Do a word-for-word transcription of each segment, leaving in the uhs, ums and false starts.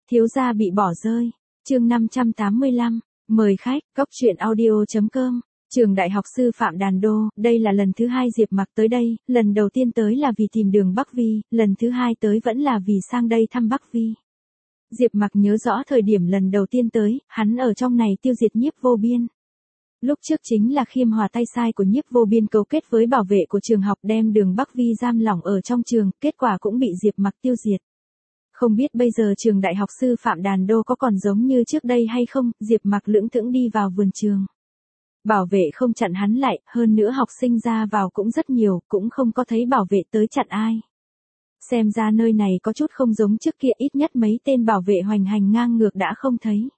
Thiếu gia bị bỏ rơi. Chương năm trăm tám mươi lăm. Mời khách, cóc truyện audio chấm com. Trường Đại học Sư phạm Đàn Đô, đây là lần thứ hai Diệp Mặc tới đây, lần đầu tiên tới là vì tìm đường Bắc Vi, lần thứ hai tới vẫn là vì sang đây thăm Bắc Vi. Diệp Mặc nhớ rõ thời điểm lần đầu tiên tới, hắn ở trong này tiêu diệt Nhiếp Vô Biên. Lúc trước chính là khiêm hòa tay sai của Nhiếp Vô Biên cấu kết với bảo vệ của trường học đem đường Bắc Vi giam lỏng ở trong trường, kết quả cũng bị Diệp Mặc tiêu diệt. Không biết bây giờ trường Đại học Sư phạm Đàn Đô có còn giống như trước đây hay không, Diệp Mặc lững thững đi vào vườn trường. Bảo vệ không chặn hắn lại, hơn nữa học sinh ra vào cũng rất nhiều, cũng không có thấy bảo vệ tới chặn ai. Xem ra nơi này có chút không giống trước kia, ít nhất mấy tên bảo vệ hoành hành ngang ngược đã không thấy.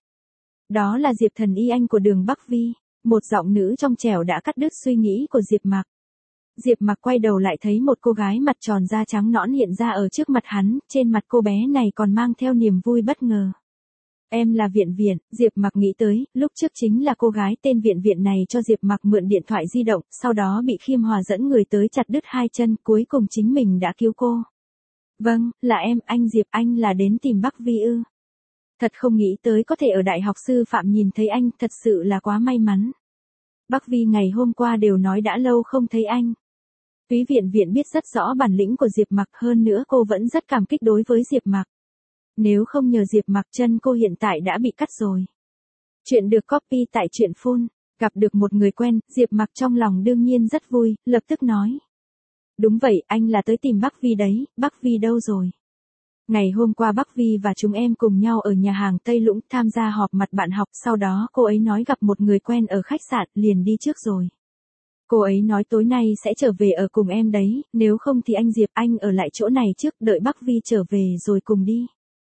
Đó là Diệp Thần Y Anh của đường Bắc Vi, một giọng nữ trong trẻo đã cắt đứt suy nghĩ của Diệp Mặc. Diệp Mặc quay đầu lại thấy một cô gái mặt tròn da trắng nõn hiện ra ở trước mặt hắn, trên mặt cô bé này còn mang theo niềm vui bất ngờ. Em là Viện Viện, Diệp Mặc nghĩ tới, lúc trước chính là cô gái tên Viện Viện này cho Diệp Mặc mượn điện thoại di động, sau đó bị Khiêm Hòa dẫn người tới chặt đứt hai chân, cuối cùng chính mình đã cứu cô. Vâng, là em, anh Diệp, anh là đến tìm Bắc Vi ư? Thật không nghĩ tới có thể ở Đại học Sư phạm nhìn thấy anh, thật sự là quá may mắn. Bắc Vi ngày hôm qua đều nói đã lâu không thấy anh. Túy Viện Viện biết rất rõ bản lĩnh của Diệp Mặc, hơn nữa cô vẫn rất cảm kích đối với Diệp Mặc. Nếu không nhờ Diệp Mặc chân cô hiện tại đã bị cắt rồi. Chuyện được copy tại truyện phun, gặp được một người quen, Diệp Mặc trong lòng đương nhiên rất vui, lập tức nói. Đúng vậy, anh là tới tìm Bắc Vi đấy, Bắc Vi đâu rồi? Ngày hôm qua Bắc Vi và chúng em cùng nhau ở nhà hàng Tây Lũng tham gia họp mặt bạn học, sau đó cô ấy nói gặp một người quen ở khách sạn, liền đi trước rồi. Cô ấy nói tối nay sẽ trở về ở cùng em đấy, nếu không thì anh Diệp anh ở lại chỗ này trước, đợi Bắc Vi trở về rồi cùng đi.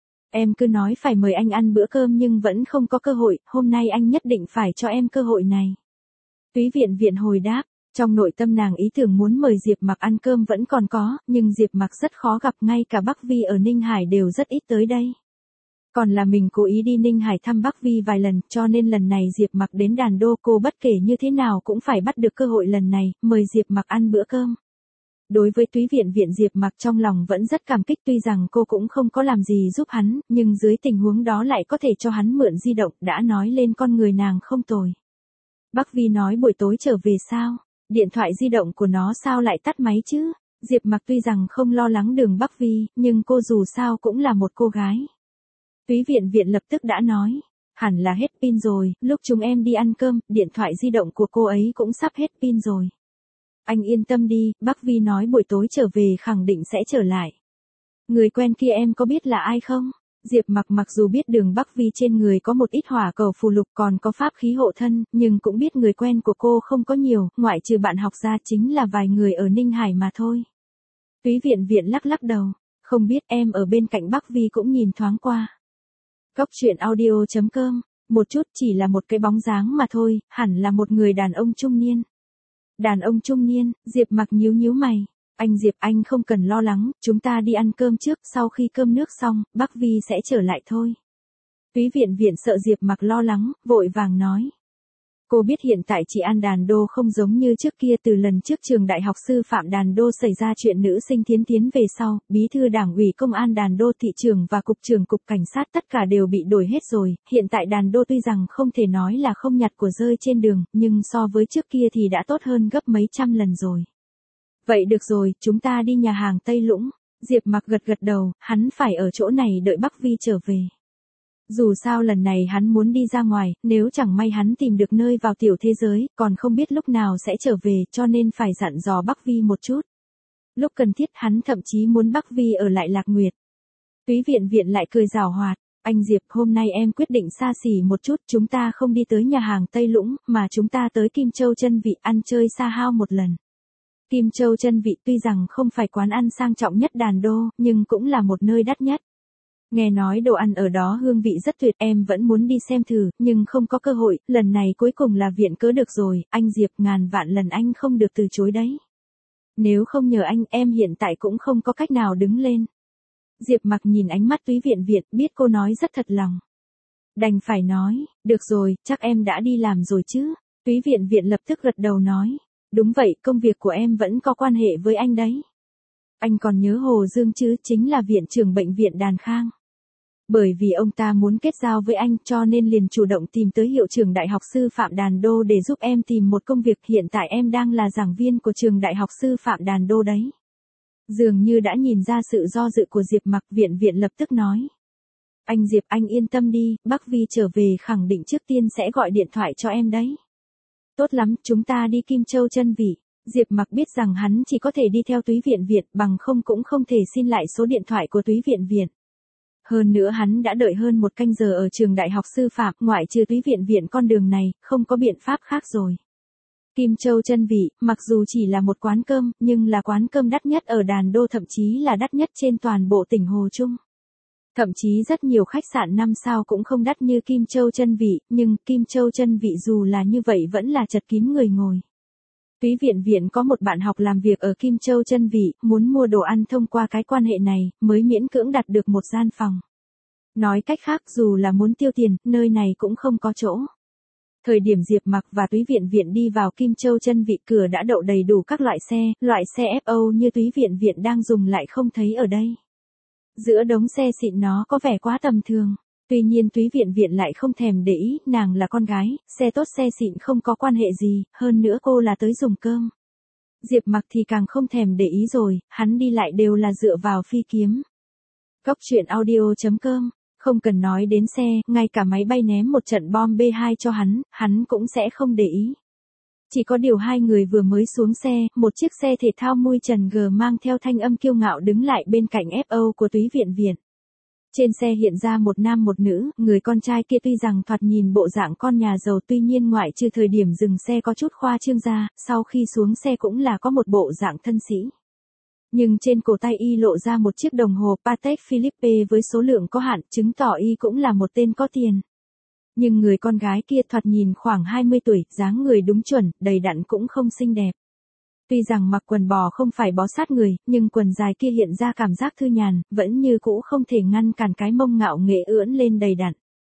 Em cứ nói phải mời anh ăn bữa cơm nhưng vẫn không có cơ hội, hôm nay anh nhất định phải cho em cơ hội này. Túy Viện Viện hồi đáp, trong nội tâm nàng ý tưởng muốn mời Diệp Mặc ăn cơm vẫn còn có, nhưng Diệp Mặc rất khó gặp, ngay cả Bắc Vi ở Ninh Hải đều rất ít tới đây. Còn là mình cố ý đi Ninh Hải thăm Bắc Vi vài lần, cho nên lần này Diệp Mặc đến Đàn Đô cô bất kể như thế nào cũng phải bắt được cơ hội lần này, mời Diệp Mặc ăn bữa cơm. Đối với Túy Viện Viện Diệp Mặc trong lòng vẫn rất cảm kích, tuy rằng cô cũng không có làm gì giúp hắn, nhưng dưới tình huống đó lại có thể cho hắn mượn di động, đã nói lên con người nàng không tồi. Bắc Vi nói buổi tối trở về sao? Điện thoại di động của nó sao lại tắt máy chứ? Diệp Mặc tuy rằng không lo lắng đường Bắc Vi, nhưng cô dù sao cũng là một cô gái. Túy Viện Viện lập tức đã nói, hẳn là hết pin rồi, lúc chúng em đi ăn cơm, điện thoại di động của cô ấy cũng sắp hết pin rồi. Anh yên tâm đi, Bắc Vi nói buổi tối trở về khẳng định sẽ trở lại. Người quen kia em có biết là ai không? Diệp Mặc mặc dù biết đường Bắc Vi trên người có một ít hỏa cầu phù lục còn có pháp khí hộ thân, nhưng cũng biết người quen của cô không có nhiều, ngoại trừ bạn học ra chính là vài người ở Ninh Hải mà thôi. Túy Viện Viện lắc lắc đầu, không biết, em ở bên cạnh Bắc Vi cũng nhìn thoáng qua. Cóc truyện audio chấm com, một chút, chỉ là một cái bóng dáng mà thôi, hẳn là một người đàn ông trung niên. Đàn ông trung niên, Diệp Mặc nhíu nhíu mày. Anh Diệp anh không cần lo lắng, chúng ta đi ăn cơm trước, sau khi cơm nước xong, Bắc Vi sẽ trở lại thôi. Túy Viện Viện sợ Diệp Mặc lo lắng, vội vàng nói. Cô biết hiện tại chị An Đàn Đô không giống như trước kia, từ lần trước trường Đại học Sư phạm Đàn Đô xảy ra chuyện nữ sinh Thiến Thiến về sau, bí thư đảng ủy công an Đàn Đô, thị trưởng và cục trưởng cục cảnh sát tất cả đều bị đổi hết rồi, hiện tại Đàn Đô tuy rằng không thể nói là không nhặt của rơi trên đường, nhưng so với trước kia thì đã tốt hơn gấp mấy trăm lần rồi. Vậy được rồi, chúng ta đi nhà hàng Tây Lũng. Diệp Mặc gật gật đầu, hắn phải ở chỗ này đợi Bắc Vi trở về. Dù sao lần này hắn muốn đi ra ngoài, nếu chẳng may hắn tìm được nơi vào tiểu thế giới, còn không biết lúc nào sẽ trở về, cho nên phải dặn dò Bắc Vi một chút. Lúc cần thiết hắn thậm chí muốn Bắc Vi ở lại Lạc Nguyệt. Túy Viện Viện lại cười giảo hoạt, anh Diệp hôm nay em quyết định xa xỉ một chút, chúng ta không đi tới nhà hàng Tây Lũng, mà chúng ta tới Kim Châu Chân Vị ăn chơi xa hao một lần. Kim Châu Chân Vị tuy rằng không phải quán ăn sang trọng nhất Đàn Đô, nhưng cũng là một nơi đắt nhất. Nghe nói đồ ăn ở đó hương vị rất tuyệt, em vẫn muốn đi xem thử, nhưng không có cơ hội, lần này cuối cùng là viện cớ được rồi, anh Diệp ngàn vạn lần anh không được từ chối đấy. Nếu không nhờ anh, em hiện tại cũng không có cách nào đứng lên. Diệp Mặc nhìn ánh mắt Túy Viện Viện, biết cô nói rất thật lòng. Đành phải nói, được rồi, chắc em đã đi làm rồi chứ. Túy Viện Viện lập tức gật đầu nói. Đúng vậy, công việc của em vẫn có quan hệ với anh đấy. Anh còn nhớ Hồ Dương chứ, chính là viện trưởng bệnh viện Đàn Khang. Bởi vì ông ta muốn kết giao với anh cho nên liền chủ động tìm tới hiệu trưởng Đại học Sư phạm Đàn Đô để giúp em tìm một công việc. Hiện tại em đang là giảng viên của trường Đại học Sư phạm Đàn Đô đấy. Dường như đã nhìn ra sự do dự của Diệp Mặc, Viện Viện lập tức nói. Anh Diệp, anh yên tâm đi, Bắc Vi trở về khẳng định trước tiên sẽ gọi điện thoại cho em đấy. Tốt lắm, chúng ta đi Kim Châu Chân Vị. Diệp Mặc biết rằng hắn chỉ có thể đi theo Túy Viện Viện, bằng không cũng không thể xin lại số điện thoại của Túy Viện Viện. Hơn nữa hắn đã đợi hơn một canh giờ ở trường Đại học Sư phạm, ngoại trừ Túy Viện Viện con đường này, không có biện pháp khác rồi. Kim Châu Chân Vị, mặc dù chỉ là một quán cơm, nhưng là quán cơm đắt nhất ở Đàn Đô, thậm chí là đắt nhất trên toàn bộ tỉnh Hồ Trung. Thậm chí rất nhiều khách sạn năm sao cũng không đắt như Kim Châu Chân Vị, nhưng Kim Châu Chân Vị dù là như vậy vẫn là chật kín người ngồi. Túy Viện Viện có một bạn học làm việc ở Kim Châu Chân Vị, muốn mua đồ ăn thông qua cái quan hệ này, mới miễn cưỡng đặt được một gian phòng. Nói cách khác, dù là muốn tiêu tiền, nơi này cũng không có chỗ. Thời điểm Diệp Mặc và Túy Viện Viện đi vào Kim Châu Chân Vị, cửa đã đậu đầy đủ các loại xe, loại xe ép ô như Túy Viện Viện đang dùng lại không thấy ở đây. Giữa đống xe xịn nó có vẻ quá tầm thường. Tuy nhiên Túy Viện Viện lại không thèm để ý, nàng là con gái, xe tốt xe xịn không có quan hệ gì, hơn nữa cô là tới dùng cơm. Diệp Mặc thì càng không thèm để ý rồi, hắn đi lại đều là dựa vào phi kiếm. Góc truyện audio chấm com, không cần nói đến xe, ngay cả máy bay ném một trận bom B hai cho hắn, hắn cũng sẽ không để ý. Chỉ có điều hai người vừa mới xuống xe, một chiếc xe thể thao mui trần G mang theo thanh âm kiêu ngạo đứng lại bên cạnh ép ô của Túy Viện Viện. Trên xe hiện ra một nam một nữ, người con trai kia tuy rằng thoạt nhìn bộ dạng con nhà giàu, tuy nhiên ngoại trừ thời điểm dừng xe có chút khoa trương ra, sau khi xuống xe cũng là có một bộ dạng thân sĩ. Nhưng trên cổ tay y lộ ra một chiếc đồng hồ Patek Philippe với số lượng có hạn, chứng tỏ y cũng là một tên có tiền. Nhưng người con gái kia thoạt nhìn khoảng hai mươi tuổi, dáng người đúng chuẩn, đầy đặn cũng không xinh đẹp. Tuy rằng mặc quần bò không phải bó sát người, nhưng quần dài kia hiện ra cảm giác thư nhàn, vẫn như cũ không thể ngăn cản cái mông ngạo nghễ ưỡn lên đầy đặn.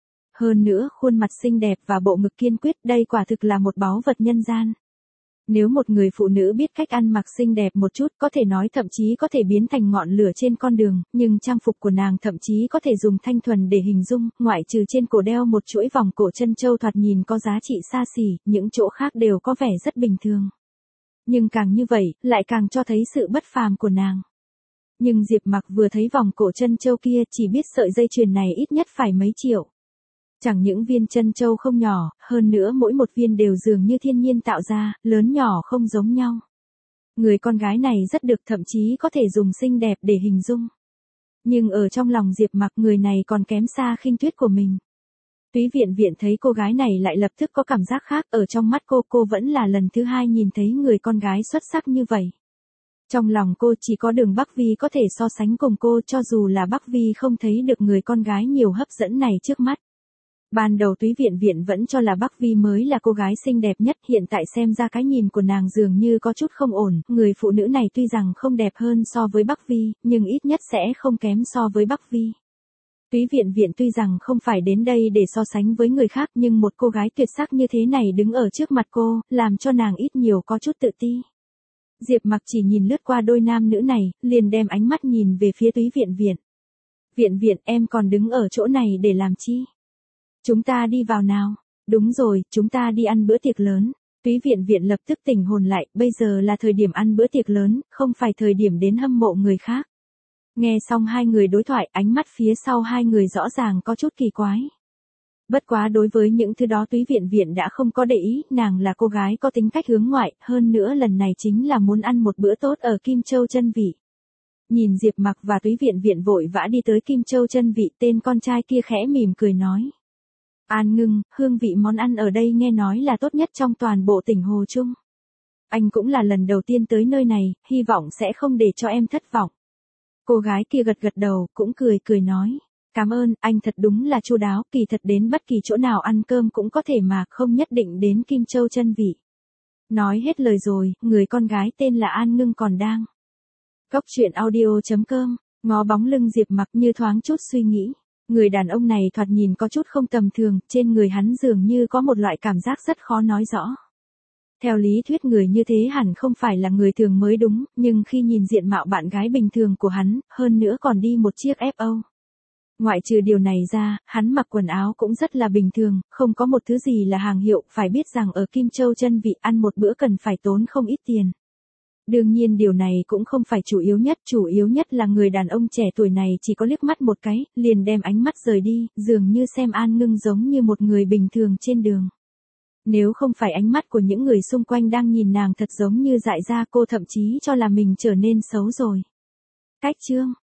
Hơn nữa, khuôn mặt xinh đẹp và bộ ngực kiên quyết, đây quả thực là một báu vật nhân gian. Nếu một người phụ nữ biết cách ăn mặc xinh đẹp một chút, có thể nói thậm chí có thể biến thành ngọn lửa trên con đường, nhưng trang phục của nàng thậm chí có thể dùng thanh thuần để hình dung, ngoại trừ trên cổ đeo một chuỗi vòng cổ chân châu thoạt nhìn có giá trị xa xỉ, những chỗ khác đều có vẻ rất bình thường. Nhưng càng như vậy, lại càng cho thấy sự bất phàm của nàng. Nhưng Diệp Mặc vừa thấy vòng cổ chân châu kia, chỉ biết sợi dây chuyền này ít nhất phải mấy triệu. Chẳng những viên chân châu không nhỏ, hơn nữa mỗi một viên đều dường như thiên nhiên tạo ra, lớn nhỏ không giống nhau. Người con gái này rất được, thậm chí có thể dùng xinh đẹp để hình dung. Nhưng ở trong lòng Diệp Mặc, người này còn kém xa Khinh Tuyết của mình. Túy Viện Viện thấy cô gái này lại lập tức có cảm giác khác, ở trong mắt cô, cô vẫn là lần thứ hai nhìn thấy người con gái xuất sắc như vậy. Trong lòng cô chỉ có Đường Bắc Vi có thể so sánh cùng cô, cho dù là Bắc Vi không thấy được người con gái nhiều hấp dẫn này trước mắt. Ban đầu Túy Viện Viện vẫn cho là Bắc Vi mới là cô gái xinh đẹp nhất, hiện tại xem ra cái nhìn của nàng dường như có chút không ổn, người phụ nữ này tuy rằng không đẹp hơn so với Bắc Vi, nhưng ít nhất sẽ không kém so với Bắc Vi. Túy Viện Viện tuy rằng không phải đến đây để so sánh với người khác, nhưng một cô gái tuyệt sắc như thế này đứng ở trước mặt cô, làm cho nàng ít nhiều có chút tự ti. Diệp Mặc chỉ nhìn lướt qua đôi nam nữ này, liền đem ánh mắt nhìn về phía Túy Viện Viện. Viện Viện, em còn đứng ở chỗ này để làm chi? Chúng ta đi vào nào. Đúng rồi, chúng ta đi ăn bữa tiệc lớn. Túy Viện Viện lập tức tỉnh hồn lại, bây giờ là thời điểm ăn bữa tiệc lớn, không phải thời điểm đến hâm mộ người khác. Nghe xong hai người đối thoại, ánh mắt phía sau hai người rõ ràng có chút kỳ quái. Bất quá đối với những thứ đó Túy Viện Viện đã không có để ý, nàng là cô gái có tính cách hướng ngoại, hơn nữa lần này chính là muốn ăn một bữa tốt ở Kim Châu Chân Vị. Nhìn Diệp Mặc và Túy Viện Viện vội vã đi tới Kim Châu Chân Vị, tên con trai kia khẽ mỉm cười nói. An Ngưng, hương vị món ăn ở đây nghe nói là tốt nhất trong toàn bộ tỉnh Hồ Trung. Anh cũng là lần đầu tiên tới nơi này, hy vọng sẽ không để cho em thất vọng. Cô gái kia gật gật đầu, cũng cười cười nói. Cảm ơn, anh thật đúng là chu đáo, kỳ thật đến bất kỳ chỗ nào ăn cơm cũng có thể mà, không nhất định đến Kim Châu Chân Vị. Nói hết lời rồi, người con gái tên là An Ngưng còn đang. Góc truyện audio chấm com, ngó bóng lưng Diệp Mặc như thoáng chút suy nghĩ. Người đàn ông này thoạt nhìn có chút không tầm thường, trên người hắn dường như có một loại cảm giác rất khó nói rõ. Theo lý thuyết người như thế hẳn không phải là người thường mới đúng, nhưng khi nhìn diện mạo bạn gái bình thường của hắn, hơn nữa còn đi một chiếc ép ô. Ngoại trừ điều này ra, hắn mặc quần áo cũng rất là bình thường, không có một thứ gì là hàng hiệu, phải biết rằng ở Kim Châu chân vị ăn một bữa cần phải tốn không ít tiền. Đương nhiên điều này cũng không phải chủ yếu nhất, chủ yếu nhất là người đàn ông trẻ tuổi này chỉ có liếc mắt một cái, liền đem ánh mắt rời đi, dường như xem An Ngưng giống như một người bình thường trên đường. Nếu không phải ánh mắt của những người xung quanh đang nhìn nàng thật giống như dại ra, cô thậm chí cho là mình trở nên xấu rồi. Cách chương